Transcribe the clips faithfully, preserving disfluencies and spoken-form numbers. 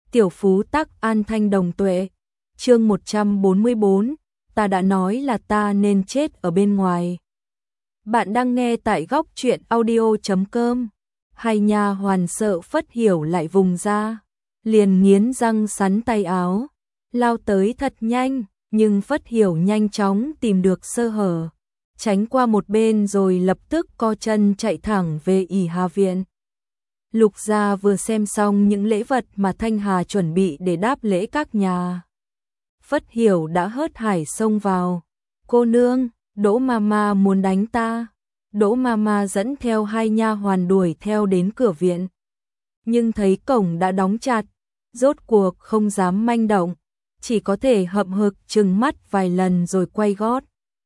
Tiểu Phú Tắc An Thanh Đồng Tuệ. Chương một trăm bốn mươi bốn, ta đã nói là ta nên chết ở bên ngoài. Bạn đang nghe tại góc truyện audio chấm com. Hai nha hoàn sợ Phất Hiểu lại vùng ra, liền nghiến răng sắn tay áo, lao tới thật nhanh, nhưng Phất Hiểu nhanh chóng tìm được sơ hở, tránh qua một bên rồi lập tức co chân chạy thẳng về ỷ Hà viện. Lục gia vừa xem xong những lễ vật mà Thanh Hà chuẩn bị để đáp lễ các nhà. Phất Hiểu đã hớt hải xông vào. Cô nương, Đỗ Mama muốn đánh ta. Đỗ Mama dẫn theo hai nha hoàn đuổi theo đến cửa viện. Nhưng thấy cổng đã đóng chặt, rốt cuộc không dám manh động, chỉ có thể hậm hực trừng mắt vài lần rồi quay gót.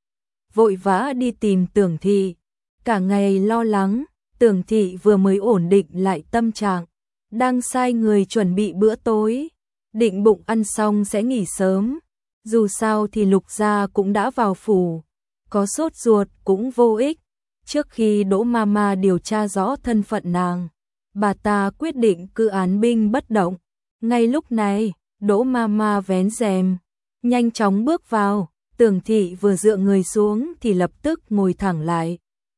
Vội vã đi tìm Tưởng Thị, cả ngày lo lắng. Tưởng Thị vừa mới ổn định lại tâm trạng, đang sai người chuẩn bị bữa tối, định bụng ăn xong sẽ nghỉ sớm. Dù sao thì Lục gia cũng đã vào phủ, có sốt ruột cũng vô ích. Trước khi Đỗ Mama điều tra rõ thân phận nàng, bà ta quyết định cứ án binh bất động. Ngay lúc này, Đỗ Mama vén rèm, nhanh chóng bước vào. Tưởng Thị vừa dựa người xuống thì lập tức ngồi thẳng lại.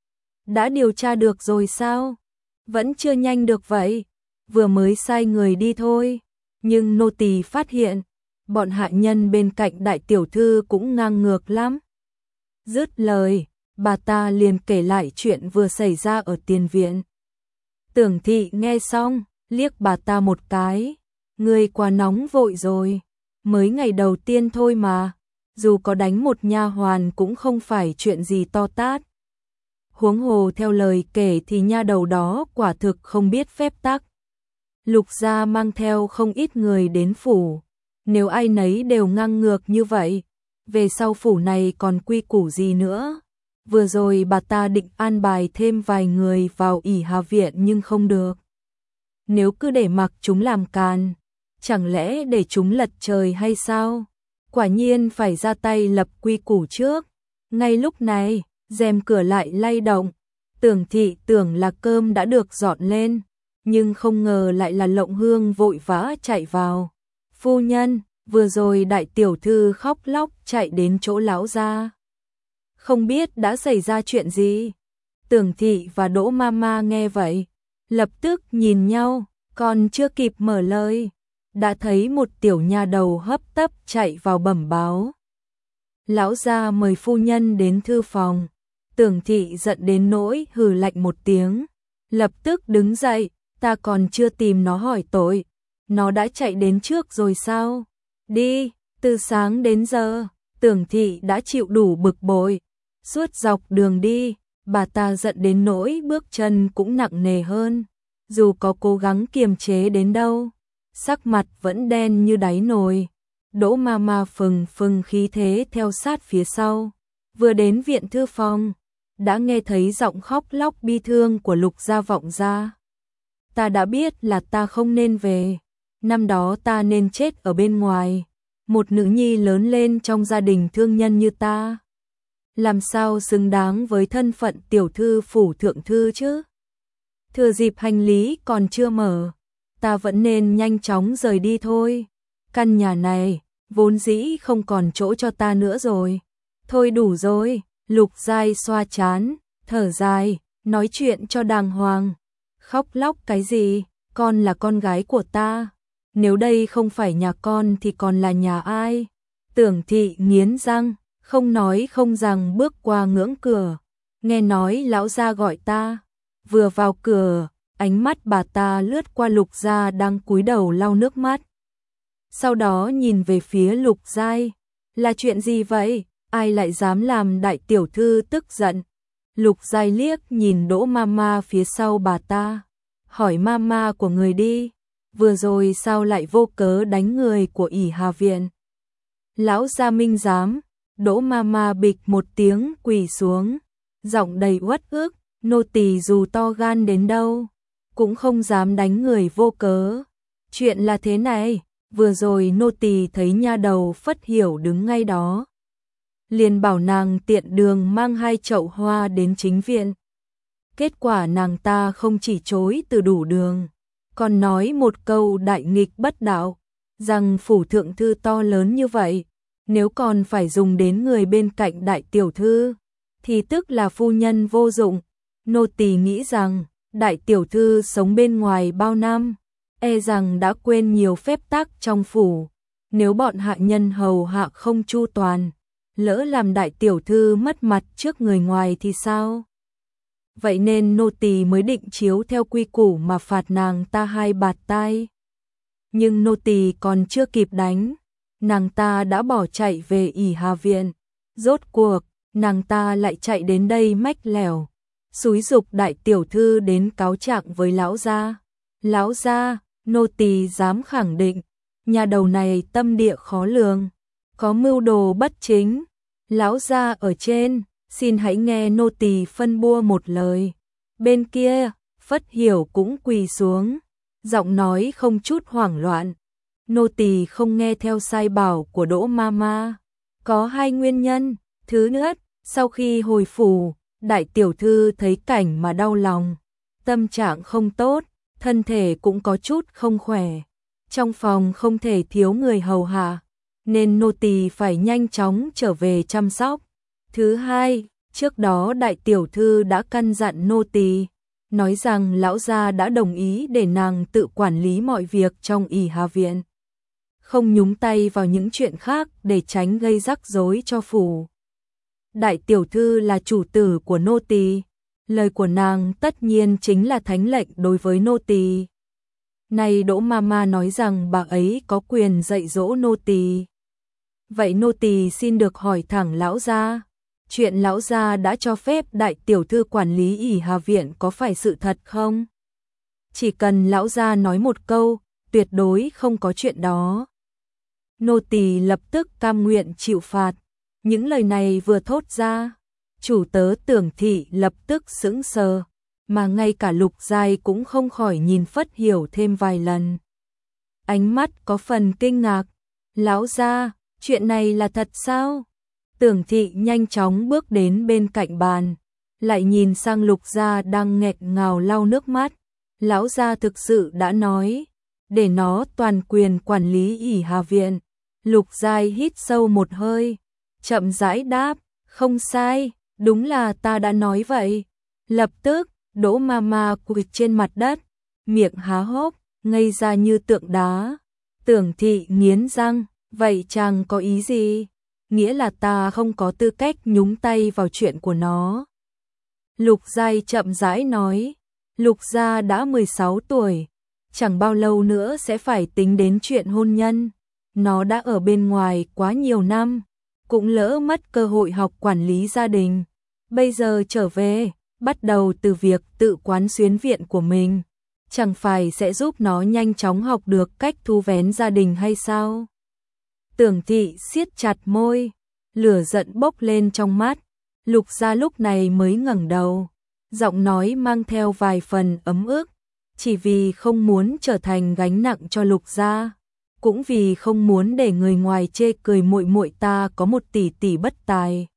Đã điều tra được rồi sao? Vẫn chưa nhanh được vậy, vừa mới sai người đi thôi. Nhưng nô tỳ phát hiện, bọn hạ nhân bên cạnh đại tiểu thư cũng ngang ngược lắm. Dứt lời, bà ta liền kể lại chuyện vừa xảy ra ở tiền viện. Tưởng Thị nghe xong, liếc bà ta một cái. Ngươi quá nóng vội rồi, mới ngày đầu tiên thôi mà, dù có đánh một nha hoàn cũng không phải chuyện gì to tát. Huống hồ theo lời kể thì nha đầu đó quả thực không biết phép tắc. Lục gia mang theo không ít người đến phủ, nếu ai nấy đều ngang ngược như vậy, về sau phủ này còn quy củ gì nữa. Vừa rồi bà ta định an bài thêm vài người vào ỷ Hà viện nhưng không được. Nếu cứ để mặc chúng làm càn, chẳng lẽ để chúng lật trời hay sao? Quả nhiên phải ra tay lập quy củ trước. Ngay lúc này, rèm cửa lại lay động. Tưởng Thị tưởng là cơm đã được dọn lên, nhưng không ngờ lại là Lộng Hương vội vã chạy vào. Phu nhân, vừa rồi đại tiểu thư khóc lóc chạy đến chỗ lão gia. Không biết đã xảy ra chuyện gì? Tưởng Thị và Đỗ Mama nghe vậy, lập tức nhìn nhau, còn chưa kịp mở lời, đã thấy một tiểu nha đầu hấp tấp chạy vào bẩm báo. Lão gia mời phu nhân đến thư phòng. Tưởng Thị giận đến nỗi hừ lạnh một tiếng, lập tức đứng dậy. Ta còn chưa tìm nó hỏi tội, nó đã chạy đến trước rồi sao? Đi, từ sáng đến giờ, Tưởng Thị đã chịu đủ bực bội. Suốt dọc đường đi, bà ta giận đến nỗi bước chân cũng nặng nề hơn. Dù có cố gắng kiềm chế đến đâu, sắc mặt vẫn đen như đáy nồi. Đỗ Mama phừng phừng khí thế theo sát phía sau. Vừa đến viện thư phòng, đã nghe thấy giọng khóc lóc bi thương của Lục gia vọng ra. Ta đã biết là ta không nên về, năm đó ta nên chết ở bên ngoài. Một nữ nhi lớn lên trong gia đình thương nhân như ta, làm sao xứng đáng với thân phận tiểu thư phủ thượng thư chứ? Thừa dịp hành lý còn chưa mở, ta vẫn nên nhanh chóng rời đi thôi. Căn nhà này vốn dĩ không còn chỗ cho ta nữa rồi. Thôi đủ rồi. Lục Giai xoa chán, thở dài, nói chuyện cho đàng hoàng. Khóc lóc cái gì, con là con gái của ta. Nếu đây không phải nhà con thì còn là nhà ai? Tưởng Thị nghiến răng, không nói không rằng bước qua ngưỡng cửa. Nghe nói lão gia gọi ta. Vừa vào cửa, ánh mắt bà ta lướt qua Lục gia đang cúi đầu lau nước mắt. Sau đó nhìn về phía Lục Giai. Là chuyện gì vậy? Ai lại dám làm đại tiểu thư tức giận? Lục Giai liếc nhìn Đỗ Mama phía sau bà ta, hỏi Mama của người đi, vừa rồi sao lại vô cớ đánh người của ỷ Hà viện? Lão gia minh giám. Đỗ Mama bịch một tiếng quỳ xuống, giọng đầy uất ức. Nô tỳ dù to gan đến đâu cũng không dám đánh người vô cớ. Chuyện là thế này, vừa rồi nô tỳ thấy nha đầu Phất Hiểu đứng ngay đó, liền bảo nàng tiện đường mang hai chậu hoa đến chính viện. Kết quả nàng ta không chỉ chối từ đủ đường, còn nói một câu đại nghịch bất đạo, rằng phủ thượng thư to lớn như vậy, nếu còn phải dùng đến người bên cạnh đại tiểu thư, thì tức là phu nhân vô dụng. Nô tỳ nghĩ rằng, đại tiểu thư sống bên ngoài bao năm, e rằng đã quên nhiều phép tắc trong phủ, nếu bọn hạ nhân hầu hạ không chu toàn, lỡ làm đại tiểu thư mất mặt trước người ngoài thì sao? Vậy nên nô tỳ mới định chiếu theo quy củ mà phạt nàng ta hai bạt tai. Nhưng nô tỳ còn chưa kịp đánh, nàng ta đã bỏ chạy về ỷ Hà viện. Rốt cuộc, nàng ta lại chạy đến đây mách lẻo, xúi giục đại tiểu thư đến cáo trạng với lão gia. Lão gia, nô tỳ dám khẳng định, nhà đầu này tâm địa khó lường, có mưu đồ bất chính. Lão gia ở trên, xin hãy nghe nô tỳ phân bua một lời. Bên kia, Phất Hiểu cũng quỳ xuống, giọng nói không chút hoảng loạn. Nô tỳ không nghe theo sai bảo của Đỗ Mama, có hai nguyên nhân. Thứ nhất, sau khi hồi phủ, đại tiểu thư thấy cảnh mà đau lòng, tâm trạng không tốt, thân thể cũng có chút không khỏe. Trong phòng không thể thiếu người hầu hạ, nên nô tỳ phải nhanh chóng trở về chăm sóc. Thứ hai, trước đó đại tiểu thư đã căn dặn nô tỳ, nói rằng lão gia đã đồng ý để nàng tự quản lý mọi việc trong ỷ Hà viện, không nhúng tay vào những chuyện khác để tránh gây rắc rối cho phủ. Đại tiểu thư là chủ tử của nô tỳ, lời của nàng tất nhiên chính là thánh lệnh đối với nô tỳ. Này Đỗ Mama nói rằng bà ấy có quyền dạy dỗ nô tỳ. Vậy nô tỳ xin được hỏi thẳng lão gia, chuyện lão gia đã cho phép đại tiểu thư quản lý ỷ Hà viện có phải sự thật không? Chỉ cần lão gia nói một câu, tuyệt đối không có chuyện đó. Nô tỳ lập tức cam nguyện chịu phạt. Những lời này vừa thốt ra, chủ tớ Tưởng thị lập tức sững sờ, mà ngay cả Lục Giai cũng không khỏi nhìn Phất Hiểu thêm vài lần. Ánh mắt có phần kinh ngạc. Lão gia, chuyện này là thật sao? Tưởng thị nhanh chóng bước đến bên cạnh bàn, lại nhìn sang Lục gia đang nghẹn ngào lau nước mắt. Lão gia thực sự đã nói, để nó toàn quyền quản lý ỷ Hà viện. Lục Giai hít sâu một hơi, chậm rãi đáp, không sai, đúng là ta đã nói vậy. Lập tức, Đỗ Mama quỳ trên mặt đất, miệng há hốc, ngây ra như tượng đá. Tưởng thị nghiến răng, vậy chàng có ý gì? Nghĩa là ta không có tư cách nhúng tay vào chuyện của nó. Lục Giai chậm rãi nói, Lục gia đã mười sáu tuổi, chẳng bao lâu nữa sẽ phải tính đến chuyện hôn nhân. Nó đã ở bên ngoài quá nhiều năm, cũng lỡ mất cơ hội học quản lý gia đình. Bây giờ trở về, bắt đầu từ việc tự quán xuyến viện của mình, chẳng phải sẽ giúp nó nhanh chóng học được cách thu vén gia đình hay sao? Tưởng thị siết chặt môi, lửa giận bốc lên trong mắt. Lục gia lúc này mới ngẩng đầu, giọng nói mang theo vài phần ấm ức, chỉ vì không muốn trở thành gánh nặng cho Lục gia, cũng vì không muốn để người ngoài chê cười muội muội ta có một tỷ tỷ bất tài.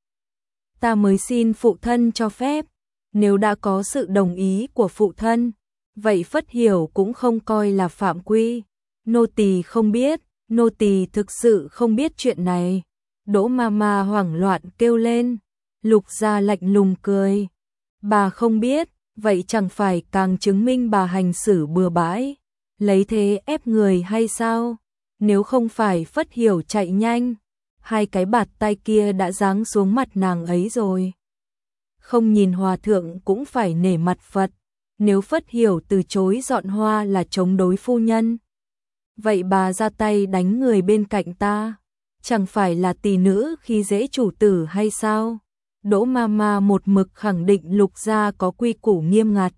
Ta mới xin phụ thân cho phép, nếu đã có sự đồng ý của phụ thân, vậy Phất Hiểu cũng không coi là phạm quy. Nô tỳ không biết, nô tỳ thực sự không biết chuyện này. Đỗ Mama hoảng loạn kêu lên. Lục gia lạnh lùng cười. Bà không biết, vậy chẳng phải càng chứng minh bà hành xử bừa bãi, lấy thế ép người hay sao? Nếu không phải Phất Hiểu chạy nhanh, hai cái bạt tay kia đã giáng xuống mặt nàng ấy rồi. Không nhìn hòa thượng cũng phải nể mặt Phật, nếu Phất Hiểu từ chối dọn hoa là chống đối phu nhân, vậy bà ra tay đánh người bên cạnh ta, chẳng phải là tỷ nữ khi dễ chủ tử hay sao? Đỗ Mama một mực khẳng định Lục gia có quy củ nghiêm ngặt.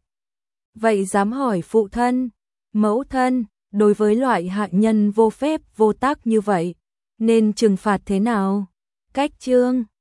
Vậy dám hỏi phụ thân, mẫu thân, đối với loại hạ nhân vô phép vô tác như vậy, nên trừng phạt thế nào? Cách chương